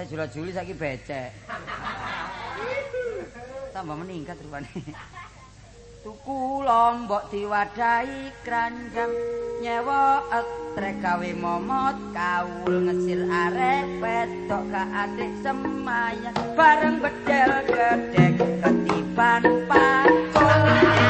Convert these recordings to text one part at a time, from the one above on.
Jula Juli saiki becek. Tambah meningkat rupane. Tuku lombok diwadahi kranjang nyewa etrek gawe momot kaul ngesir arek wedok ka adik semaya bareng bedel gedek ketiban pakul.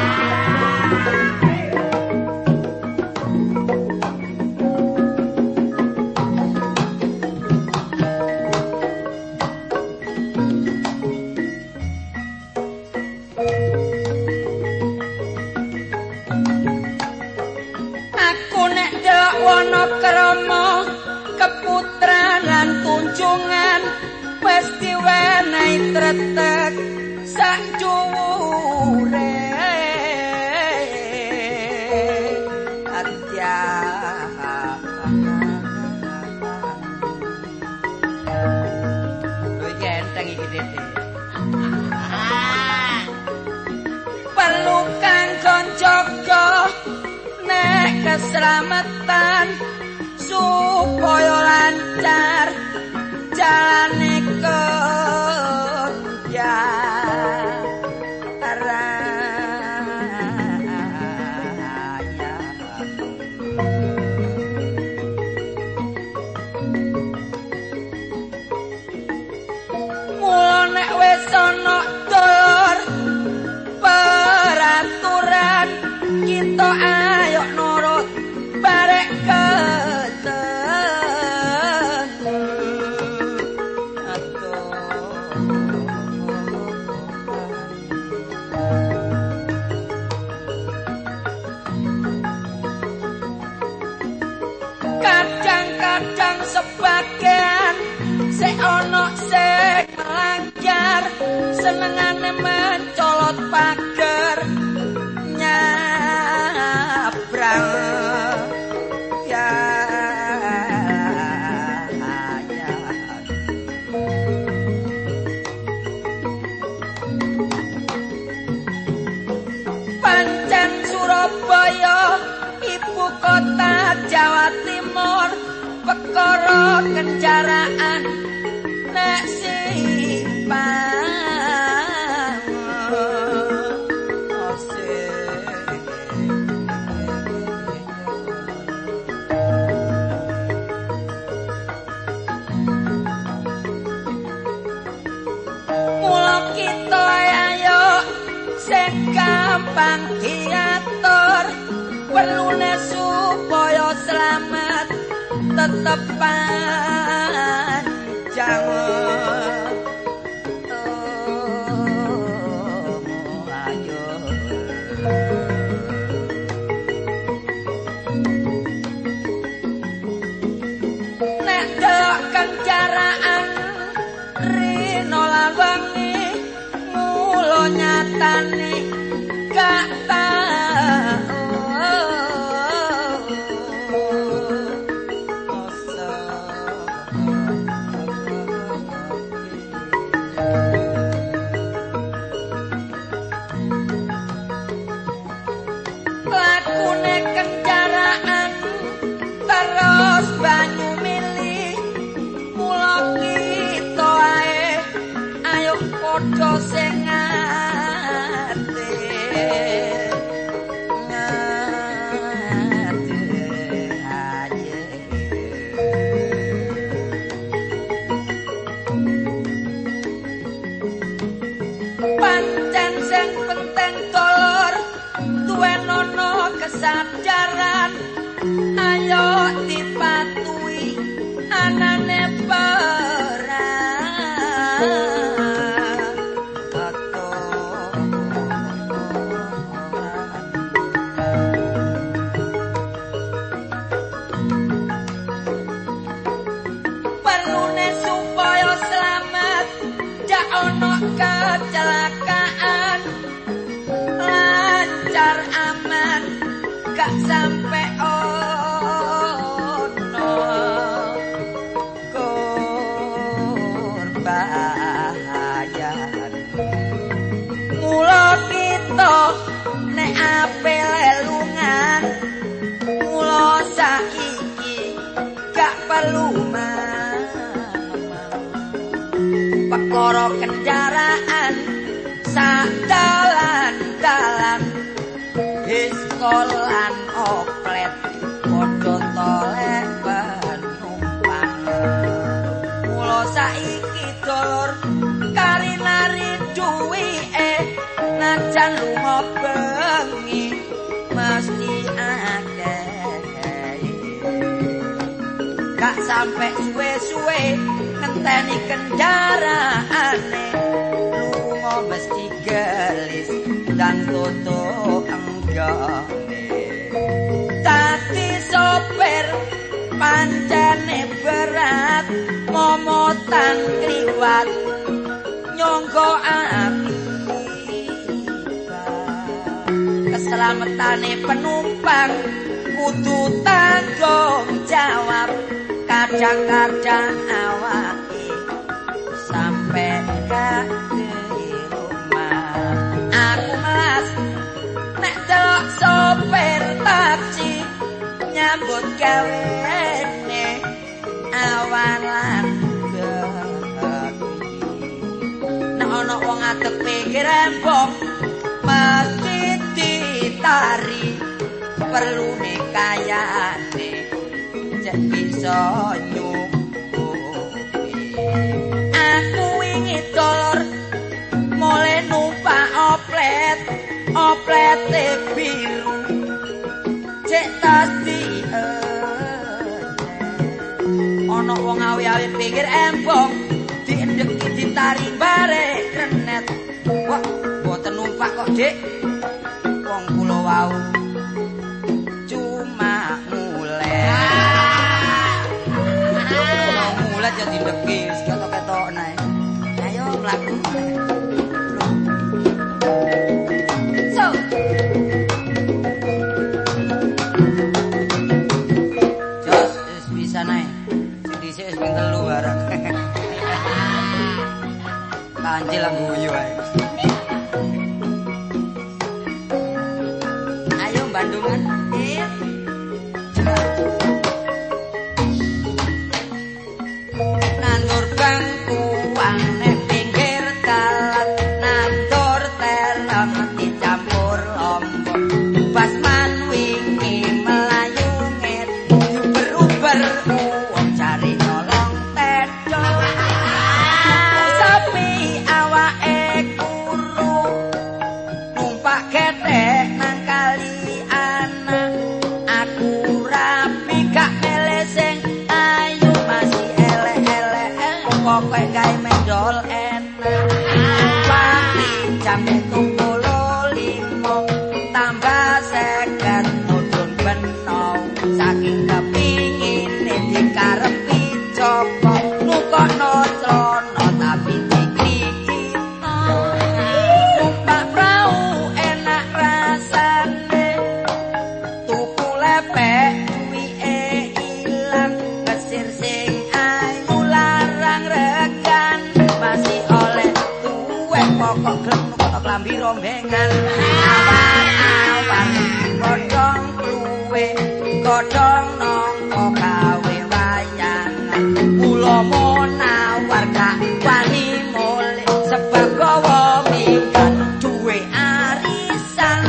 Wonokrama keputran lan tunjungan wis diwenehi tretek sak dhuwure atya iki enteng iki Dede pelukan konjogo nek keselamatan supaya lancar jalane kerja raya mula nek wis ana dulur peraturan kita ayo nurut barek kadang-kadang sebagian sing ana sing melanggar senengane mencolot pager nyabrang ya pancen Surabaya ibu kota Jawa Timur perkara kendaraan nek simpang mula kita ayo sing gampang diatur perlune supaya selamat tetep panjang ayo nek delok kendaraan rino lawangi mula nyatane gak lakune kendaraan terus banyu milih mula kita ayo padha sing pancen sing penting dulur duwenono kesadaran ayo dipatuhi anane perlune supaya selamat jak ono kecelakaan lancar aman gak sampai ono korban mula kita nek ape lelungan mula saiki gak perlu perkara kendaraan sak dalan-dalan diskolan oplet padha tolek penumpang mula saiki dulur karinari duwike najan lunga bengi mesti akeh gak sampe suwe-suwe ngenteni kendaraane lunga mesti gelis dan tutuk enggane dadi sopir pancene berat momotan kliwat nyangka keselamatane penumpang kudu tanggung jawab kadang-kadang awake sampai gak di rumah aku melas nek delok sopir taksi nyambut gawene awan lan nek ana wong adek pikir embong mesti ditari perlu kayane cek bisa nyukupi aku ingin dolor mulai numpak oplete biru cek tadi ono wong awi-awi pikir embong diendeki ditari bare krenet wah boten numpak kok dik wong kula wau cuma mulai mulai jadi deki ketok-ketok nae ayo mlaku so jos wis bisa nae sing dhisik wis ping 3 barang kancil lah guyu ae ayo Bandungan nandur bangkuan nek pinggir dalan nandur terem dicampur lombok basman wingi melayu nget uber-uber wong cari nolong tedo sapi awake kuru numpak ketek nang kali anak aku rapi gak meleseng ayu masih elek-elek pokok gawe mendol enak pati jam 7:05 tambah 50 mudhun beno saking kepingine dikarepi coba nukono trono tapi dikrikita numpak prau enak rasane tuku lepek duwike ilang kesir sing ayu larang regan masih oleh tuwek pokok gelem nukono klambi rombengan awan-awan godhong kluwe godhong nangka gawe wayangan kula monawar gak wani mule sebab gawa minggat duwe arisan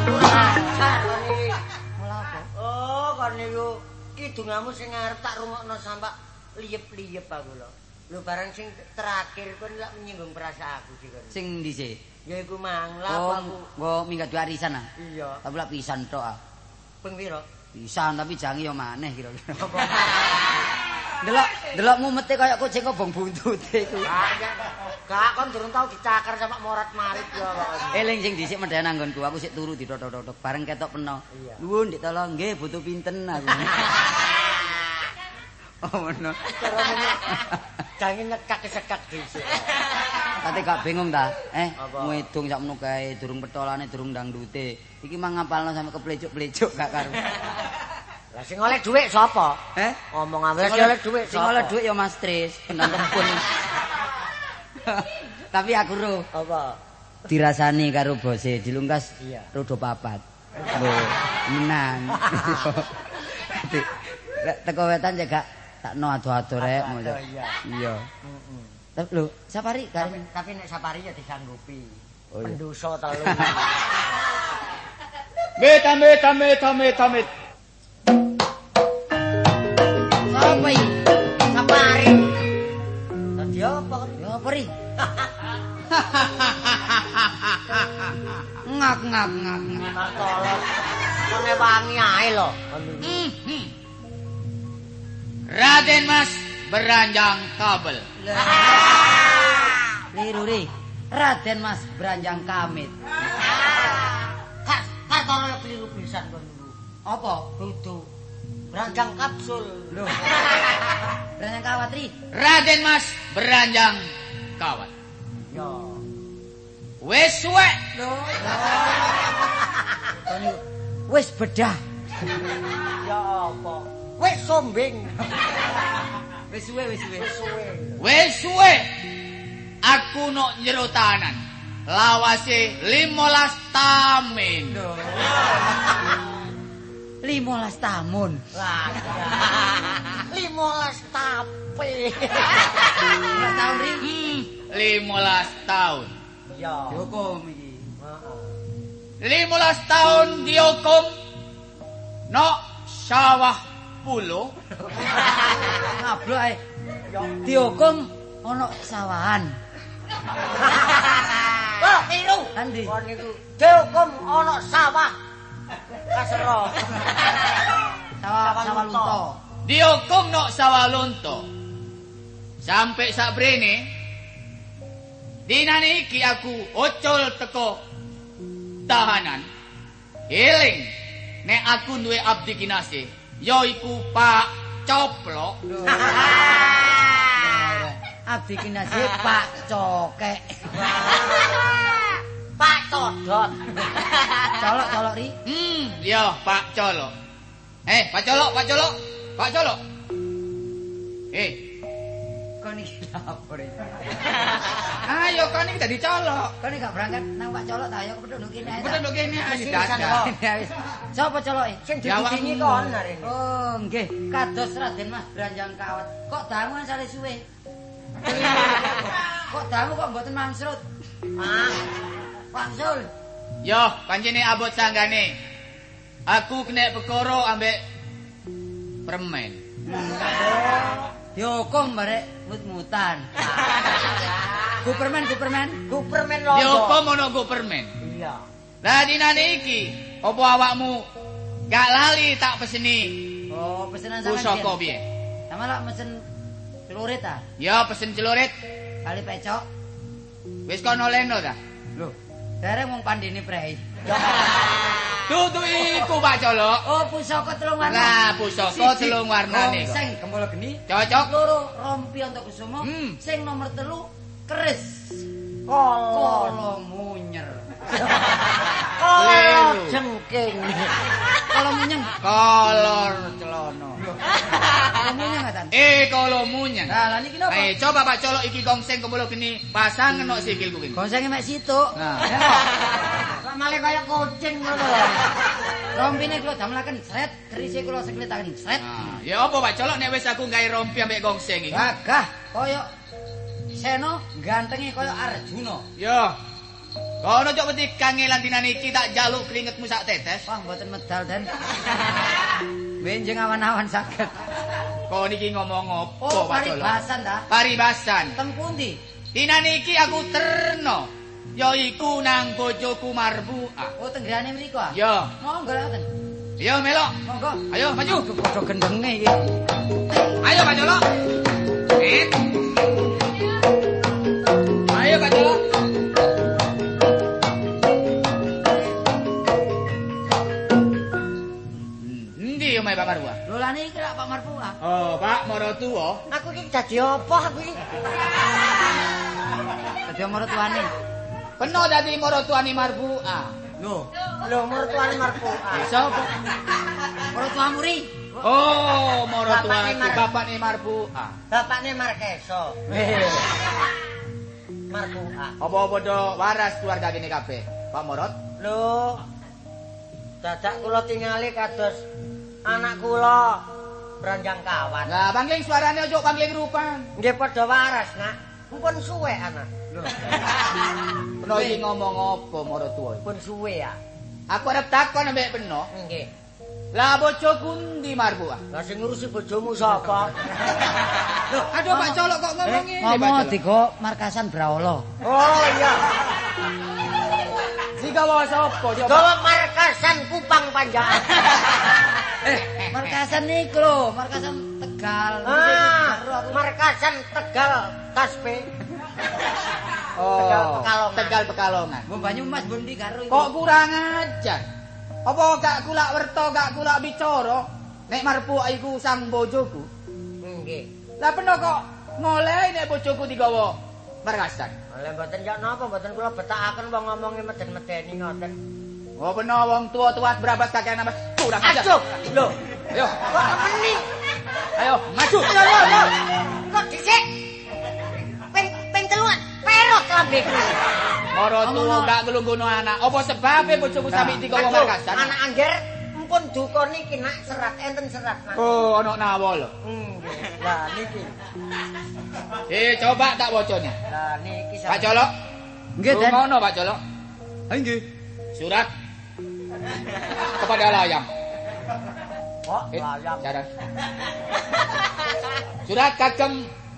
oh kon niku kidungamu sing arep tak rungokno sampak liyep-liyep aku lho lho barang sing terakhir kon lak menyinggung perasaanku sih kon sing dhisik ya iku mang lha aku nggo minggat duwe arisan ah iya tapi lak pisan tok ah ping pira pisan tapi jange yo maneh kira-kira delok mumete kaya kucing kobong buntute iku gak kon durung tau dicakar sama morat-marit ya kok eling sing dhisik medhen anggonku aku sik turu ditotok-totok bareng ketok peno nuwun Dik tolong nggih butuh pinten aku oh ngono jange nekak-sekak dhisik Tapi gak bingung ta? Ngedung sakmono kae durung petolane durung dangdute. Iki mang ngapalno sampe keplecuk-plecuk gak karo. Lah sing oleh dhuwit sapa? Ngomong ambek sing oleh dhuwit sing oleh dhuwit ya Mas Tris, pendang tempun. Tapi aku ro. Apa? Dirasani karo bose dilungkas rodo papat. Lho, menang. Teko wetan ya gak takno ado-ado rek. Iya. Lho, Sapari garing. Tapi nek Sapari ya disanggupi. Oh, iya. Pendosa telu. Amit. Apa iki? Sapari. Dadi apa? Ya apa ri? Ngak. Tolong. Kone wangi ae lho. Raden Mas beranjang kabel. Liru ri. Raden Mas Beranjang Kamit. Kartoro keliru pisan kon niku. Apa? Dudu. Beranjang kapsul. Lho. Beranjang kawat ri. Raden Mas beranjang kawat. Ya. Wis suwek. Lho. Wis bedah. Ya apa? Wis sombing. Wis suwe. Wis suwe. Aku nok njero tahanan. Lawase 15 tamin. Lho. 15 tamun. Lah. 15 tape. 15 tahun ri. 15 tahun. Ya. Dihukum iki. Heeh. 15 tahun dihukum nok sawah pulo. Ngablo ae. Dihukum ana sawahan. Wah, keliru. Andi. Kon niku dihukum ana sawah. Kasero. Sawah lunto. Dihukum nok sawah lunto. Sampai sabrene dinane iki aku ocol teko tahanan. Eling nek aku duwe abdi kinasih yaiku Pak Coplok. Abdi kinasih Pak Cokek. Pak Codot. Colok ri. Yo Pak Colok. Pak Colok. Kon iki apa ri? Ayo kan iki dadi colok. Kon gak berangkat nang Pak Colok ta ayo kepethuk kene ae. Bener lho kene Mesti dadak. bisa, Sapa coloke? Sing didingi kon hari ini. Oh, nggih, kados Raden Mas Beranjang Kawat. Kok dangu kan sale suwe? Kok dangu kok mboten mangsrut? Wangsul. Yo, pancene abot sanggane. Aku kena perkara ambek permen. Dihukum barek mut-mutan. Gupermen. Gupermen londo. Dihukum ono go permen. Iya. Lah dinane iki, opo awakmu gak lali tak peseni Oh, pesenan sampean. pusaka piye? Sama lak mesen celurit ta? Ya pesen celurit. Kali pecok. Wis kono leno ta? Lho, dereng wong pandine prei. Dudu iku Pak Colok. Oh, pusaka telung warna. Lah pusaka telung warnane kok. Sing gembala geni. Cocok. Loro rompi Antakusuma. Sing nomor 3 keris. Kolo. Munyer. Kolo jengking. Kalau munyeng. Kolor celana. Kalau munyeng atan. Kolo munyeng. Lah, lan iki napa? Coba Pak Colok iki gongseng kembolo geni pasang ngenok sikilku iki. Gosenge mek situk. Nah. Kok malah kaya kucing ngono. Rompine kula damelaken sret, kerise kula sekletaken sret. Nah, ya apa Pak Colok nek wis aku gawe rompi ambek gongseng iki. Gagah kaya Seno gantenge kaya Arjuna. Yo. Kono cok wedi kangelan dinane iki tak jaluk keringetmu sak tetes. Wah, mboten medal den. Benjing awan-awan saged. Kok niki ngomong opo Oh, Pak Colok? paribasan ta? Paribasan. Teng pundi? Dinane iki aku terno. Yaiku nang bojoku Marbuah. Oh, tenggrane mriku ah. Yo. Monggo ngoten. Yo melok. Monggo. Ayo maju. Padha gendenge iki. Ayo Pak Colok. Ayo Pak Colok. Endi omahe Pak Marbuah? Lho lan iki lak Pak Marpuah. Oh, Pak Maratuwa. Aku iki dadi apa aku iki? Dadi maratuane. Peno dadi maratuane Marbuah. Lho, Lho mertuane Marpuah. Sapa? maratuamu ri. Oh, maratuane Bapakne bapakne Marbuah. Bapakne Markeso. Marpuah. Apa padha waras keluarga kene kabeh? Pak Morot? Lho. Dadak kula tingali kados anak kula Beranjang Kawat. Lah, pangling suarane ojo pangling rupan. Nggih padha waras, Nak. Mpun suwe ana. Lho. Peno iki ngomong apa maratuwa? Pun suwe ya. Aku arep takon ambek Peno. Nggih. Lah bojoku ndi Marbuah? Lah sing ngurusi bojomu sapa? Loh, aduh Pak Colok kok ngomong ngene Pak Ngomong Colok. digo markasan Braolo. Oh iya. Digawa sapa? Gawa markasan Kupang Panjang. Markasan niku lho, markasan Tegal. Markasan Tegal Taspe. Oh, Pekalongan. Tegal Pekalongan. Mbok Banyumas mbok ndi karo iku. Kok kurang ajar? Apa gak kulak werta, gak kulak bicara? Nek Marbuah iku sang bojoku. Nggih. Lah Peno kok ngoleh nek bojoku digawa markasan. Oleh mboten ya napa mboten kula betakaken wong ngomongi meden-medeni ngoten. Oh Peno wong tua-tua berabas kakean apa? Kurang ajar. Aduh, lho. Ayo, Kok meni? ayo maju. Yo. Kok dhisik? Ping teluan perot lambeku. Moro tua gak gelunggono anak. Apa sebabe bojoku sampe digawa markasan? Anak angger mpun duka niki nak serat enten serat nak. Oh, ana nawa lho. Nggih. Lah niki. Coba tak bocone. Lah niki Pak Colok. Nggih, Den. Ngono Pak Colok. Ha nggih. Surat kepada Layang. Kok layang. Jaran. Surat kagem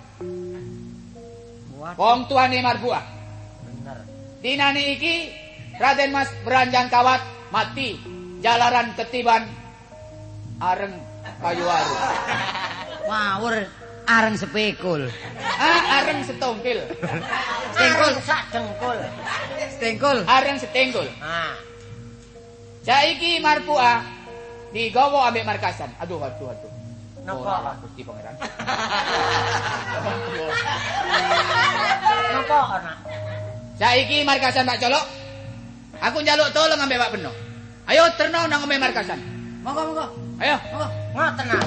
wong tuane Marbuah. Bener. Dinane iki Raden Mas Beranjang Kawat mati jalaran ketiban areng kayu aru. Ngawur areng sepekul. Areng setongkil. Stengkul sak dengkul. Stengkul. Areng setenggul. Ah. Saiki Marbuah digawa ambek markasan. Aduh. Napa? Gusti Pangeran. Napa ana? Saiki markasan Pak Colok. Aku njaluk tolong ambek Pak Peno. Ayo terno nang ambek markasan. Monggo. Ayo. Monggo. Ngoten ah.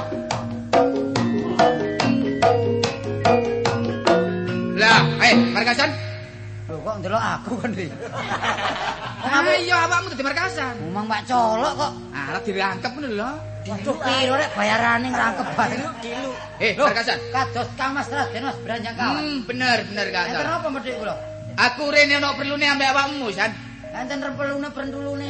Lah, ayo markasan. Lho kok ndelok aku kan iki. Ayo awakmu dadi markasan. Ngomong Pak Colok kok. Lah dirangkep ngono lho. Waduh piro rek bayarane ngrangkep bae. Dilu. Markasan. Kados Kang Mas Raden Mas Beranjang Kawat. Bener Kak. Enten apa medhik kula? Aku rene ono perlune ambek awakmu, San. Enten repelune brentulune.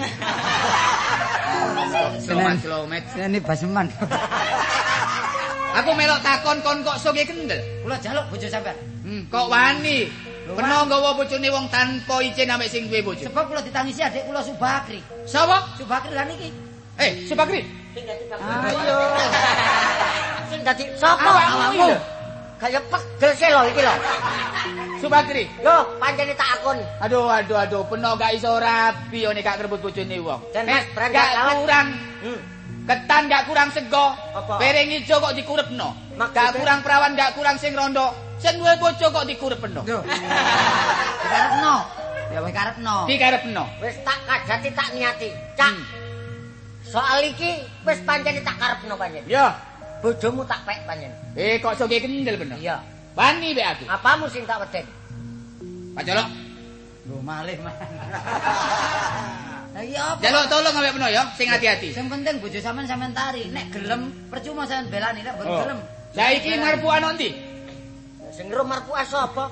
Slomet. Ini baseman. Aku melok takon kon kok soge kendel. Kula jaluk bojo sampean. Kok wani? Peno nggawa bojone wong tanpa izin ambek sing duwe bojo. Sebab kula ditangisi adik kula Subakri. Sapa? Subakri lan iki. Subakri. Ayo. Sing dadi sapa Awakmu. Kaya pegel sih lho iki lho. Subakri. Lho, pancene tak akon. Aduh, Peno gak iso rabi yo nek gak ngrebut bojone wong. Dan Mas Beranjang gak Kawat. kurang. Ketan gak kurang sego. Apa? Piring ijo kok dikurepno. Maksudnya? Gak kurang perawan, gak kurang sing rondo. Sing duwe bojo kok dikurepno. Dikarepno. Ya wis karepno. Dikarepno. Wis tak kadati tak niati. Cak. Soal iki wis pancene tak karepno pancen. Ya. Bojomu tak pek pancen. Kok soge kendel Peno. Iya. Wani be aku. Apamu sing tak weden? Pak Colok. Lho malih man. Lah iya apa? Jaluk tolong ambek Peno ya, sing hati-hati. Sing penting bojo sampean tari. Nek gelem percuma sampean belani nek mboten gelem. Saiki Marbuah ono ndi? Sing ngro Marbuah sapa?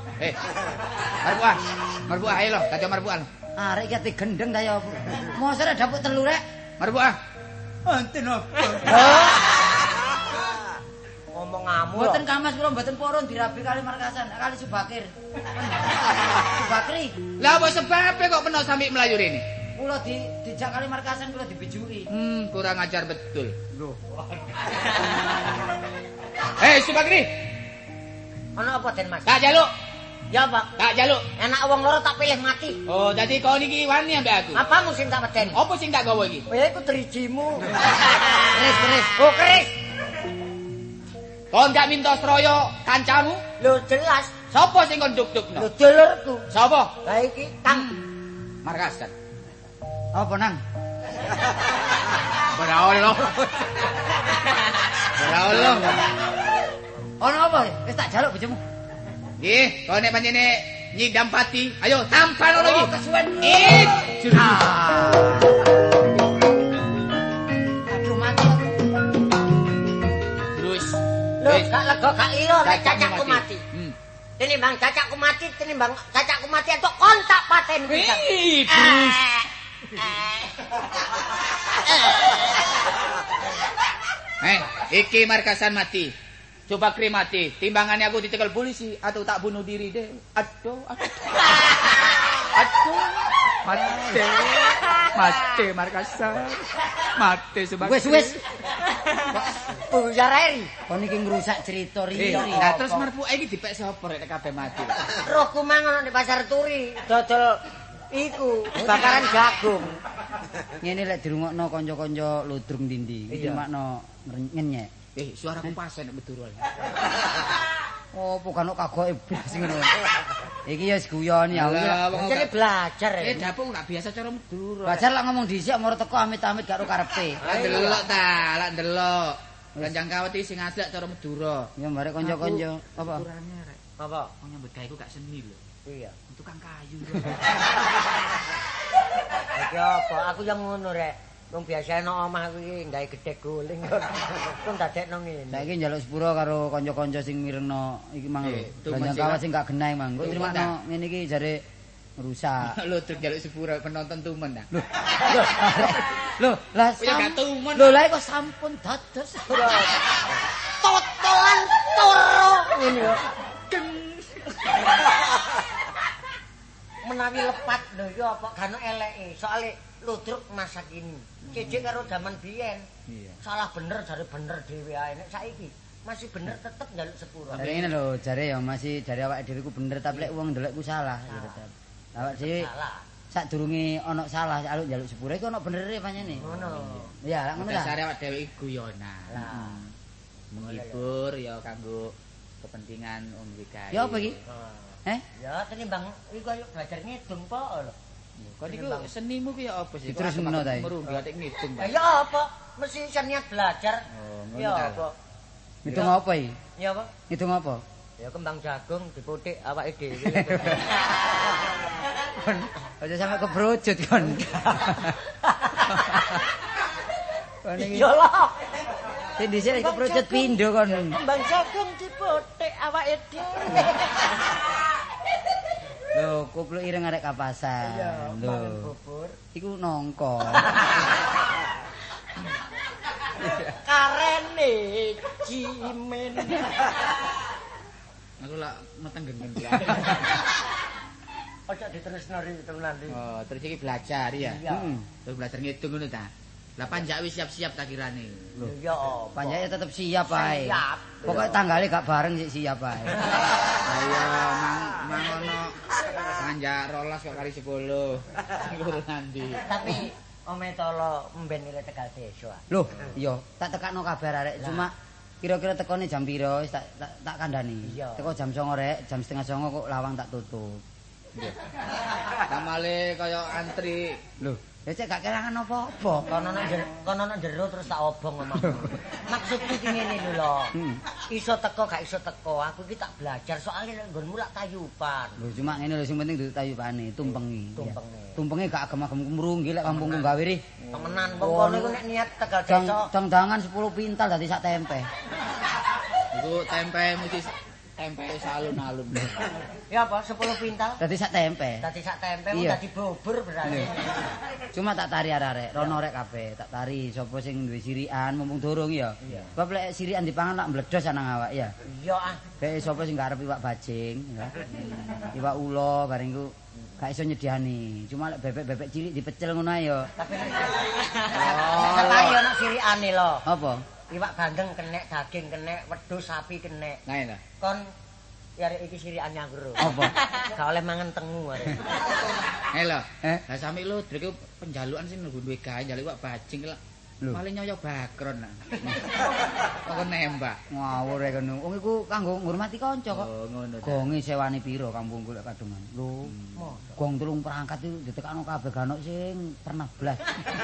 Marbuah ayo lho, kacau Marbuah lho. Arek iki ati gendeng ta ya. Mosok rek dapuk telu rek. Marbuah. Enten apa? Ngomongamu lho. Mboten Kamas kula mboten purun dirabi kali markasan, kali Subakir. Subakri. Lah apa sebabe kok Peno sampe melayu rene? Kula dijak kali markasan kula dibijuri. Kurang ajar betul. Lho. Subakri. Ana apa Den Mas? Tak jaluk. Ya Pak. Tak jaluk. Enak wong loro tak pilih mati. Oh, dadi kau niki wani ambek aku. Apamu sing tak weden? Apa sing tak gawa iki? Ya iku drijimu. Keris. Oh keris. Kau gak minta stroyo kancamu? Lho jelas. Sopo sing kon Lho duk-dukno? dulurku. Sopo? Lah iki Kang. Markasan. Apa nang? Beraolo. Ono apa? Wis tak jaluk bojomu. Nggih, kau nek pancene nyidam pati, ayo tampan ono iki. Kesuwen. Aduh mati aku. Terus. Lho gak lega gak ira nek cacakku mati. Dene tinimbang cacakku mati entuk kontak paten pisan. Terus. Iki markasan mati. Coba kremati, timbangannya aku dicekel polisi atau tak bunuh diri deh. Aduh. Mati markasan. Mati sebagai. Wis. Buyar eri. Kon iki ngrusak cerita riyo. Nah terus marpuke iki dipek sapa rek kabeh mati. Rohku mang ono di pasar turi, dodol iku bakaran jagung. Ngene lek dirungokno kanca-kanca ludrung ndi-ndi, iki makno ngenyek. Suaraku pas nek Meduro. Oh, bukan kagoke blas ngono. Iki ya guyon ya. Jadi belajar. Dapuk gak biasa cara Meduro. Belajar lak ngomong dhisik moro teko amit-amit gak ro karepe. Lak ndelok. Kanjang kawet iki sing aslak cara Meduro. Ya barek kanca-kanca apa? Ukurane rek. Apa? Wong nyambut gawe iku gak seni lho. Iya. Tukang kayu. Iki apa? Aku yang ngono rek. Wong biasa nang omah kuwi gawe gedhe guling kon dadekno ngene. Saiki njaluk sepuro karo kanca-kanca sing mirengno iki mang lho. Kanjang kawat sing gak genah mang. Kok terima ngene iki jare rusak. Lho truk njaluk sepuro penonton tumen dah. Lho, lah gak tumen. Lho, lah kok sampun dados. Totolan toro ngene yo. Menawi lepat lho yo apa gano eleke. Soale ludruk masa kini. Cecek karo zaman biyen. Iya. Salah bener jare bener dhewe ae. Nek saiki masih bener tetep njaluk sepuro. Jare ngene lho, jare ya masih jare awake dhewe ku bener tapi lek wong ndelokku salah ya tetep. Awak dhewe sadurunge ana salah aluk njaluk sepuro iku ana benere pancene. Ngono. Iya, lak ngono ta. Dasare awake dhewe iku guyonan. Lah. Menghibur ya kanggo kepentingan wong gawe. Ya apa iki? Ya tenimbang iku ayo belajar ngidung po lho. Kok iku senimu ku ya apa sih? Terus ngono ta. Merunggu atik ngidung. Ya apa? Mesti iso niat belajar. Oh, ngono Ya ta. apa? Ngitung apa iki? Ya apa? Ngitung apa? Ya kembang jagung diputik awake dhewe. Kon aja sampe kebrojot kon. Kon iki. Ya lah. Sing dhisik kebrojot pindho kon. Kembang jagung diputik awake dhewe. Lho, kupluk ireng arek kapasan. Mangan bubur. Iku nongko. Karene cimen. Aku lak metenggen-gen. Ojo diterusno ri temenan ri. Oh, terus iki belajar ya. Heeh. Terus belajar ngitung ngono ta. Lah panjak wis siap-siap tak kirane. Ya apa? Panjake tetep siap ae. Siap. Pokoke tanggale gak bareng sik siap ae. Ayo mang ono panjak 12 kok kali 10. Iku nanti. Tapi ome tolo mben ile Tegal Desa. Loh, iya, tak tekakno kabar arek. Cuma kira-kira tekone jam piro wis tak kandhani. Teko jam 09.00 rek, jam 08.30 kok lawang tak tutup. Kamale kaya antri. Loh, ya cek gak kerangan apa-apa. Kono nang jero terus tak obong omah. Maksudku ki ngene lho lho. Iso teko gak iso teko, aku iki tak belajar soalnya nek nggonmu lak tayupan. Lho cuma ngene lho sing penting dudu tayupane, tumpengi. Tumpenge. Tumpenge gak agem-agem mrunggi lek kampungku gawe ri. Temenan wong kono iku nek niat Tegal Desa. Cang-cangan 10 pintal dadi sak tempe. Iku tempe mesti tempe salun-alun. Ya apa 10 pintal? Dadi sak tempe. Dadi sak tempe mau Iya. dadi bubur berarti. Cuma tak tari arek, rono rek kabeh, tak tari sapa sing duwe sirikan mumpung durung ya. Sebab lek sirikan dipangan lak mbledos nang awak ya. Iya ah. Kayak sapa sing arep iwak bajing ya. Iwak ula bareng iku gak iso nyediani. Cuma lek bebek-bebek cilik dipecel ngono ae ya. Tapi apa yo ana sirikane lho. Apa? Iwak bandeng kenek, daging kenek, wedhus sapi kenek. Nah lho. Kon ya rek iki sirikan nyanggur. Apa? Gak oleh mangan tengu arek. Lho. Lah sami lho drek penjalukan sing duwe gawe njaluk iwak bajing lho. Paling nyoyo bakron. Kok nembak. Ngawur rek ngono. Wong iku kanggo ngurmati kanca kok. Oh ngono. Gonge sewani piro kampungku lek kadungan. Lho, gong 3 perangkat itu ditekakno kabeh ganok sing pernah blas.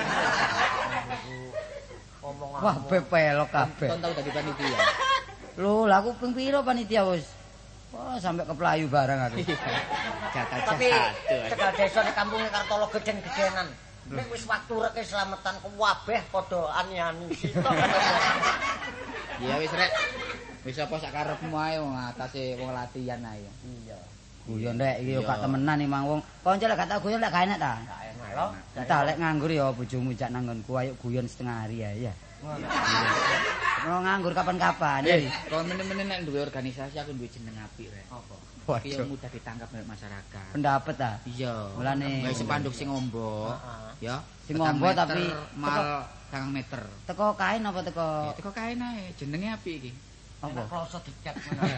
Ngomong Wah, bepelok kabeh. Kon tau dadi panitia. Lho, lah aku ping piro panitia wis. Wah, sampai keplayu barang aku. tapi Tegal Desa nek kampunge Kartolo geden-gedenan. Nek wis waktu rek keselamatan kabeh padha ani-ani sitok. Ya wis rek. Wis apa sak karepmu ae wong atase wong latihan ae. Iya. Guyon rek iki yo gak temenan mang wong. Kanca lek gak tau guyon lek gak enak ta. Gak enak lho. Tak lek nganggur ya bojomu jak nanggonku ayo guyon setengah hari ya. Mau nganggur kapan-kapan. Kalau meneh-meneh nek duwe organisasi aku duwe jeneng apik rek. Apa? Iki yo mudah ditangkap oleh masyarakat. Pendapat ta? Iya. Mulane gawe spanduk sing ombo. Ya. Sing ombo tapi mal 2 meter. Teko kain apa teko? Ya teko kain ae, jenenge apik iki. Apa? Kloso dicat.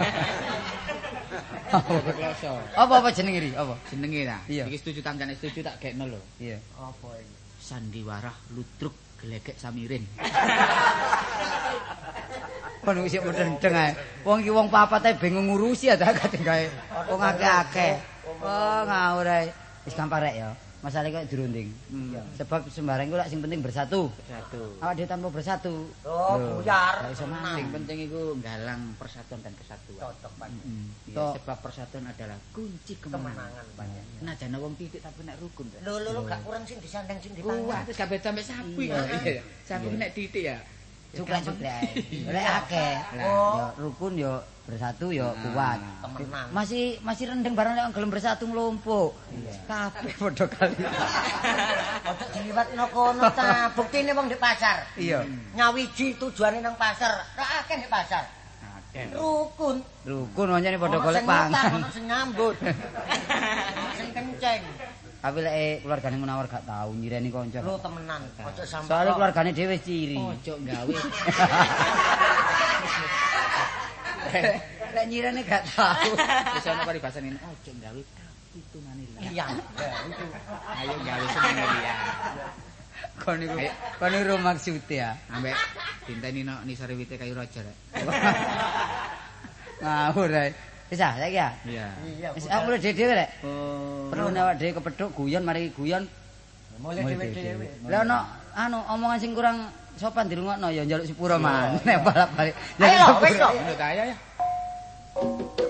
Apa jenenge iki? Apa? Jenenge ta. Iya. Iki setuju tangkane setuju tak gekno lho. Iya. Apa iki? Sandiwarah ludruk gelegek samirin. Kon wis mudeng-deng ae. Wong iki wong papat ae bingung ngurusi ya tak gawe. Wong akeh-akeh. Oh, ngawur ae. Wis gampang rek ya. Masalah kok dirunding. Sebab sembarang iku lak sing penting bersatu. Awak dhewe tanpa bersatu. Oh, buyar. Gak iso Sing penting iku nggalang persatuan dan kesatuan. Cocok Pak. Ya, sebab persatuan adalah kunci kemenangan. Nah, jane wong titik tapi nek rukun. Lho gak kurang sing disandang sing dipangan. Wah, terus kabeh sampe sapi kok. Sapi nek titik ya. Cuklek-cuklek ae. Lek akeh. Ya rukun ya bersatu ya kuat. Temenan. Masih rendeng barang lek gelem bersatu nglumpuk. Kabeh padha kali. Ojo diliwatno kono ta. Buktine wong di pasar. Iya. Nyawiji tujuane nang pasar. Ra akeh di pasar. Rukun. Rukun wancane padha Ono golek sing ngutang, pangan. ono sing nyambut. Sing kenceng. Tapi lek keluargane Munawar gak tau nyireni kanca. Lu temenan. Ojo sampe. Soale keluargane dhewe ciri. Ojo gawe. Lek nyireni gak tau. Wis ana paribasane ojo gawe kapitunane liya. Iya. Itu. Ayo gawe senenge liya. Kon niku maksud ya. Ambek dinteni no nisare wite kayu raja rek. Ngawur ae. Wis ah saiki ya. Iya. Iya. Wis aku mulai dhewe rek. Oh. Perlu awak dhewe kepethuk guyon mari guyon. Mulai dhewe-dhewe. Lah ono omongan sing kurang sopan dirungokno ya njaluk sepuro man. Nek balik-balik. Ayo lho, wis lho. Ayo ya.